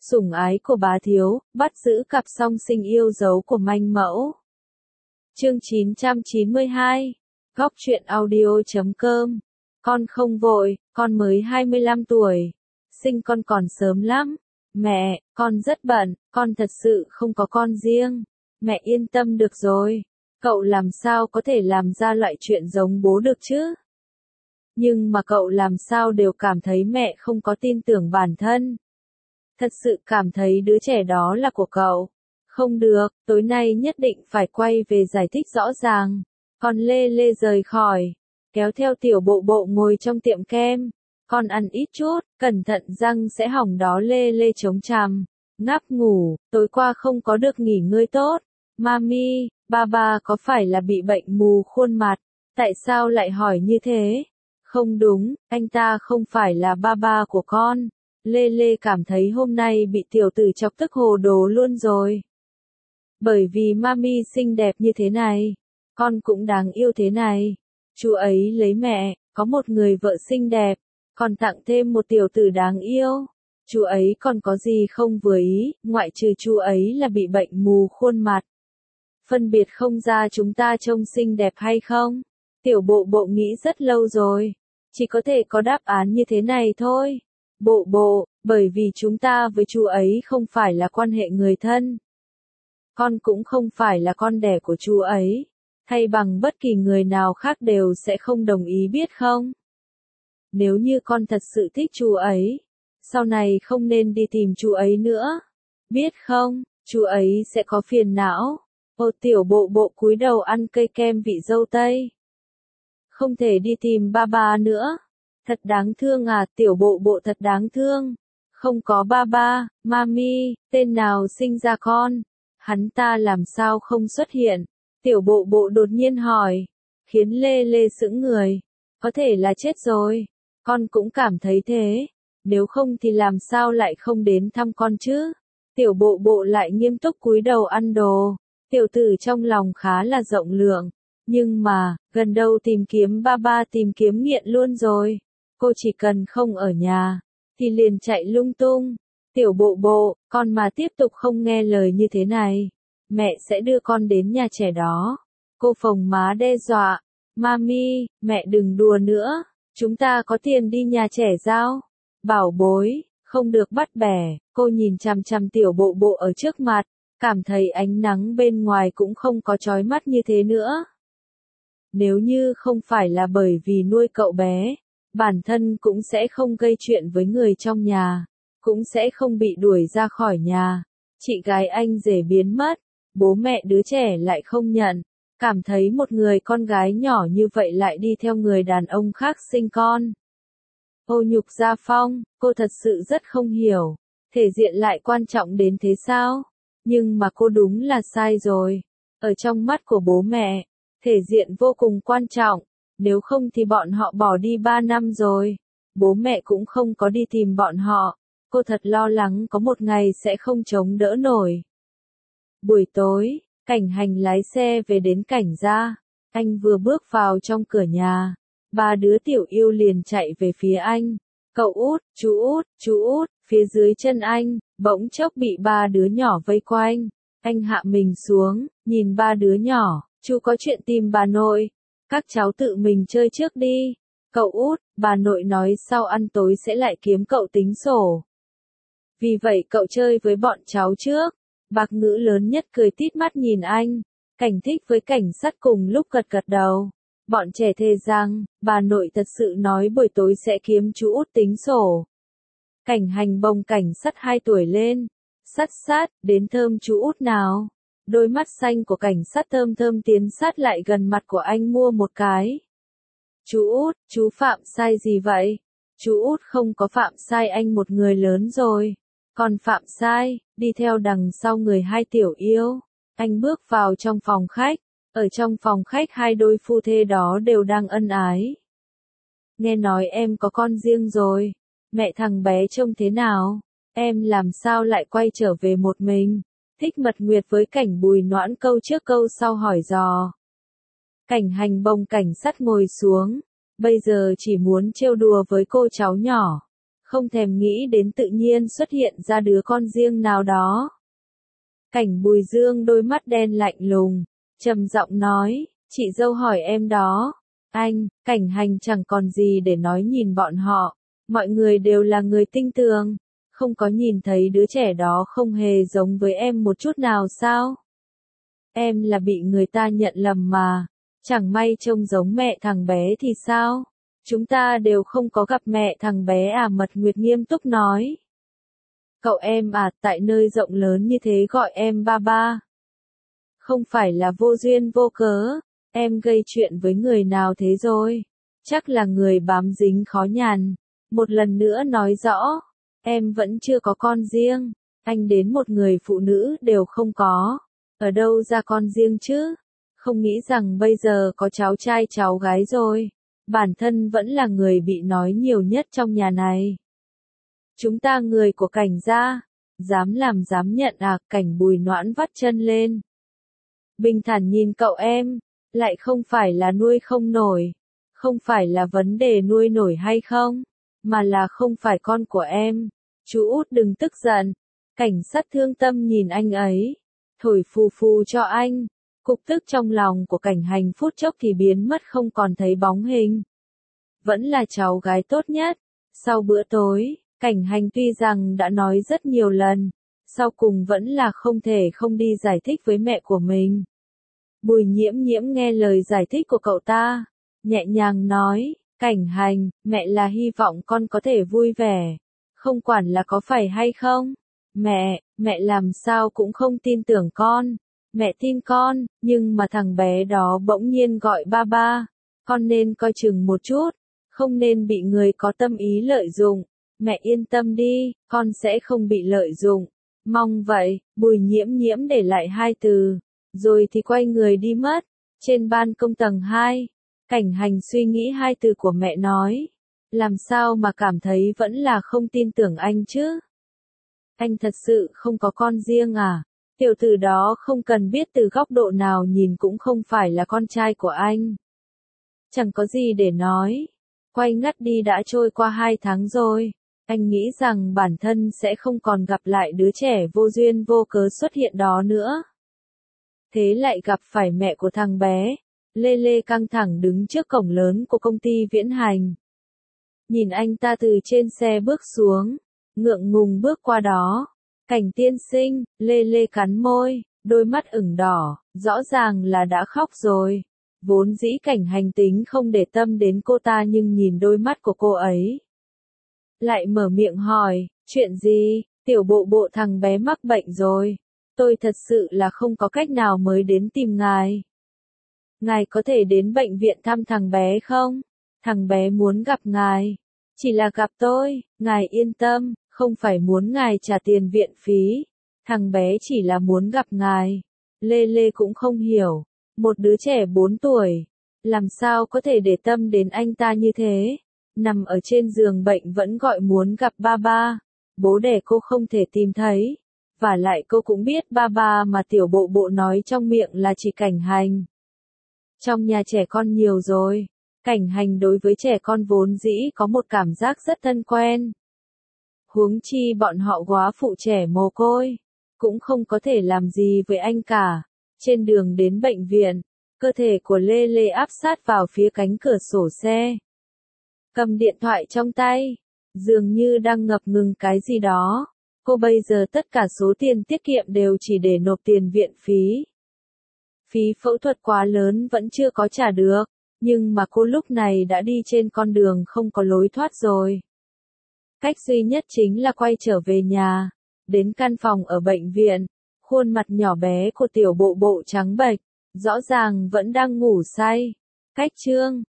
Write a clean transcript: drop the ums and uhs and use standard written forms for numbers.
Sủng ái của bá thiếu, bắt giữ cặp song sinh yêu dấu của manh mẫu. Chương 992. Góc truyện audio.com. Con không vội, con mới 25 tuổi. Sinh con còn sớm lắm. Mẹ, con rất bận, con thật sự không có con riêng. Mẹ yên tâm được rồi. Cậu làm sao có thể làm ra loại chuyện giống bố được chứ? Nhưng mà cậu làm sao đều cảm thấy mẹ không có tin tưởng bản thân. Thật sự cảm thấy đứa trẻ đó là của cậu. Không được, tối nay nhất định phải quay về giải thích rõ ràng. Con Lê Lê rời khỏi, kéo theo tiểu bộ bộ ngồi trong tiệm kem. Con ăn ít chút, cẩn thận răng sẽ hỏng đó. Lê Lê chống chằm, ngáp ngủ, tối qua không có được nghỉ ngơi tốt. Mami, ba có phải là bị bệnh mù khuôn mặt? Tại sao lại hỏi như thế? Không đúng, anh ta không phải là ba của con. Lê Lê cảm thấy hôm nay bị tiểu tử chọc tức hồ đồ luôn rồi. Bởi vì mami xinh đẹp như thế này, con cũng đáng yêu thế này. Chú ấy lấy mẹ, có một người vợ xinh đẹp, còn tặng thêm một tiểu tử đáng yêu. Chú ấy còn có gì không vừa ý, ngoại trừ chú ấy là bị bệnh mù khuôn mặt. Phân biệt không ra chúng ta trông xinh đẹp hay không? Tiểu bộ bộ nghĩ rất lâu rồi, chỉ có thể có đáp án như thế này thôi. Bộ bộ, bởi vì chúng ta với chú ấy không phải là quan hệ người thân. Con cũng không phải là con đẻ của chú ấy. Thay bằng bất kỳ người nào khác đều sẽ không đồng ý biết không? Nếu như con thật sự thích chú ấy, sau này không nên đi tìm chú ấy nữa. Biết không, chú ấy sẽ có phiền não. Ô tiểu bộ bộ cúi đầu ăn cây kem vị dâu tây. Không thể đi tìm ba nữa. Thật đáng thương à, tiểu bộ bộ thật đáng thương. Không có ba, mami, tên nào sinh ra con? Hắn ta làm sao không xuất hiện? Tiểu bộ bộ đột nhiên hỏi, khiến Lê Lê sững người. Có thể là chết rồi. Con cũng cảm thấy thế. Nếu không thì làm sao lại không đến thăm con chứ? Tiểu bộ bộ lại nghiêm túc cúi đầu ăn đồ. Tiểu tử trong lòng khá là rộng lượng. Nhưng mà, gần đâu tìm kiếm ba tìm kiếm nghiện luôn rồi. Cô chỉ cần không ở nhà, thì liền chạy lung tung. Tiểu bộ bộ, con mà tiếp tục không nghe lời như thế này, mẹ sẽ đưa con đến nhà trẻ đó. Cô phồng má đe dọa. Mami, mẹ đừng đùa nữa. Chúng ta có tiền đi nhà trẻ sao? Bảo bối, không được bắt bẻ. Cô nhìn chằm chằm tiểu bộ bộ ở trước mặt, cảm thấy ánh nắng bên ngoài cũng không có chói mắt như thế nữa. Nếu như không phải là bởi vì nuôi cậu bé, bản thân cũng sẽ không gây chuyện với người trong nhà, cũng sẽ không bị đuổi ra khỏi nhà. Chị gái anh rể biến mất, bố mẹ đứa trẻ lại không nhận, cảm thấy một người con gái nhỏ như vậy lại đi theo người đàn ông khác sinh con. Ô nhục gia phong, cô thật sự rất không hiểu, thể diện lại quan trọng đến thế sao? Nhưng mà cô đúng là sai rồi. Ở trong mắt của bố mẹ, thể diện vô cùng quan trọng, nếu không thì bọn họ bỏ đi 3 năm rồi. Bố mẹ cũng không có đi tìm bọn họ. Cô thật lo lắng có một ngày sẽ không chống đỡ nổi. Buổi tối, Cảnh Hành lái xe về đến Cảnh gia. Anh vừa bước vào trong cửa nhà, ba đứa tiểu yêu liền chạy về phía anh. Cậu út, chú út, phía dưới chân anh, bỗng chốc bị ba đứa nhỏ vây quanh. Anh hạ mình xuống, nhìn ba đứa nhỏ, chú có chuyện tìm bà nội. Các cháu tự mình chơi trước đi. Cậu út, bà nội nói sau ăn tối sẽ lại kiếm cậu tính sổ. Vì vậy cậu chơi với bọn cháu trước. Bạc Ngữ lớn nhất cười tít mắt nhìn anh. Cảnh Thích với Cảnh Sắt cùng lúc gật gật đầu. Bọn trẻ thề rằng, bà nội thật sự nói buổi tối sẽ kiếm chú út tính sổ. Cảnh Hành bồng Cảnh Sắt 2 tuổi lên. Sắt, đến thơm chú út nào. Đôi mắt xanh của Cảnh Sát thơm tiến sát lại gần mặt của anh mua một cái. Chú út, chú phạm sai gì vậy? Chú út không có phạm sai, anh một người lớn rồi. Còn phạm sai, đi theo đằng sau người hai tiểu yêu. Anh bước vào trong phòng khách. Ở trong phòng khách hai đôi phu thê đó đều đang ân ái. Nghe nói em có con riêng rồi. Mẹ thằng bé trông thế nào? Em làm sao lại quay trở về một mình? Thích Mật Nguyệt với Cảnh Bùi Noãn câu trước câu sau hỏi dò. Cảnh Hành bồng Cảnh Sắt ngồi xuống, bây giờ chỉ muốn trêu đùa với cô cháu nhỏ. không thèm nghĩ đến tự nhiên xuất hiện ra đứa con riêng nào đó. Cảnh Bùi dương đôi mắt đen lạnh lùng, trầm giọng nói, chị dâu hỏi em đó. Anh, Cảnh Hành chẳng còn gì để nói nhìn bọn họ, mọi người đều là người tinh tường, không có nhìn thấy đứa trẻ đó không hề giống với em một chút nào sao? Em là bị người ta nhận lầm mà, chẳng may trông giống mẹ thằng bé thì sao? Chúng ta đều không có gặp mẹ thằng bé à, Mật Nguyệt nghiêm túc nói. Cậu em à, tại nơi rộng lớn như thế gọi em ba ba. Không phải là vô duyên vô cớ, em gây chuyện với người nào thế rồi? Chắc là người bám dính khó nhằn. Một lần nữa nói rõ, em vẫn chưa có con riêng, anh đến một người phụ nữ đều không có. Ở đâu ra con riêng chứ? Không nghĩ rằng bây giờ có cháu trai cháu gái rồi. Bản thân vẫn là người bị nói nhiều nhất trong nhà này. Chúng ta người của Cảnh gia, dám làm dám nhận à? Cảnh Bùi Noãn vắt chân lên. Bình thản nhìn cậu em, lại không phải là nuôi không nổi, không phải là vấn đề nuôi nổi hay không, mà là không phải con của em. Chú út đừng tức giận. Cảnh Sát thương tâm nhìn anh ấy, thổi phù phù cho anh. Cục tức trong lòng của Cảnh Hành phút chốc thì biến mất không còn thấy bóng hình. Vẫn là cháu gái tốt nhất. Sau bữa tối, Cảnh Hành tuy rằng đã nói rất nhiều lần, sau cùng vẫn là không thể không đi giải thích với mẹ của mình. Bùi Nhiễm Nhiễm nghe lời giải thích của cậu ta, nhẹ nhàng nói, Cảnh Hành, mẹ là hy vọng con có thể vui vẻ, không quản là có phải hay không. Mẹ làm sao cũng không tin tưởng con. Mẹ tin con, nhưng mà thằng bé đó bỗng nhiên gọi ba ba, con nên coi chừng một chút, không nên bị người có tâm ý lợi dụng. Mẹ yên tâm đi, con sẽ không bị lợi dụng. Mong vậy. Bùi Nhiễm Nhiễm để lại hai từ, rồi thì quay người đi mất. Trên ban công tầng 2, Cảnh Hành suy nghĩ hai từ của mẹ nói. Làm sao mà cảm thấy vẫn là không tin tưởng anh chứ? Anh thật sự không có con riêng à? Tiểu tử đó không cần biết từ góc độ nào nhìn cũng không phải là con trai của anh. Chẳng có gì để nói. Quay ngắt đi đã trôi qua 2 tháng rồi. Anh nghĩ rằng bản thân sẽ không còn gặp lại đứa trẻ vô duyên vô cớ xuất hiện đó nữa. Thế lại gặp phải mẹ của thằng bé. Lê Lê căng thẳng đứng trước cổng lớn của công ty Viễn Hành. Nhìn anh ta từ trên xe bước xuống, ngượng ngùng bước qua đó. Cảnh tiên sinh, Lê Lê cắn môi, đôi mắt ửng đỏ, rõ ràng là đã khóc rồi. Vốn dĩ Cảnh Hành tính không để tâm đến cô ta nhưng nhìn đôi mắt của cô ấy. Lại mở miệng hỏi, chuyện gì? Tiểu bộ bộ thằng bé mắc bệnh rồi. Tôi thật sự là không có cách nào mới đến tìm ngài. Ngài có thể đến bệnh viện thăm thằng bé không? Thằng bé muốn gặp ngài. Chỉ là gặp tôi, ngài yên tâm, không phải muốn ngài trả tiền viện phí. Thằng bé chỉ là muốn gặp ngài. Lê Lê cũng không hiểu. Một đứa trẻ 4 tuổi, làm sao có thể để tâm đến anh ta như thế? Nằm ở trên giường bệnh vẫn gọi muốn gặp ba ba. Bố đẻ cô không thể tìm thấy. Và lại cô cũng biết ba ba mà tiểu bộ bộ nói trong miệng là chỉ Cảnh Hành. Trong nhà trẻ con nhiều rồi. Cảnh Hành đối với trẻ con vốn dĩ có một cảm giác rất thân quen. Huống chi bọn họ góa phụ trẻ mồ côi, cũng không có thể làm gì với anh cả. Trên đường đến bệnh viện, cơ thể của Lê Lê áp sát vào phía cánh cửa sổ xe. Cầm điện thoại trong tay, dường như đang ngập ngừng cái gì đó. Cô bây giờ tất cả số tiền tiết kiệm đều chỉ để nộp tiền viện phí. Phí phẫu thuật quá lớn vẫn chưa có trả được, nhưng mà cô lúc này đã đi trên con đường không có lối thoát rồi. Cách duy nhất chính là quay trở về nhà, đến căn phòng ở bệnh viện. Khuôn mặt nhỏ bé của tiểu bộ bộ trắng bệch, rõ ràng vẫn đang ngủ say. Cách chương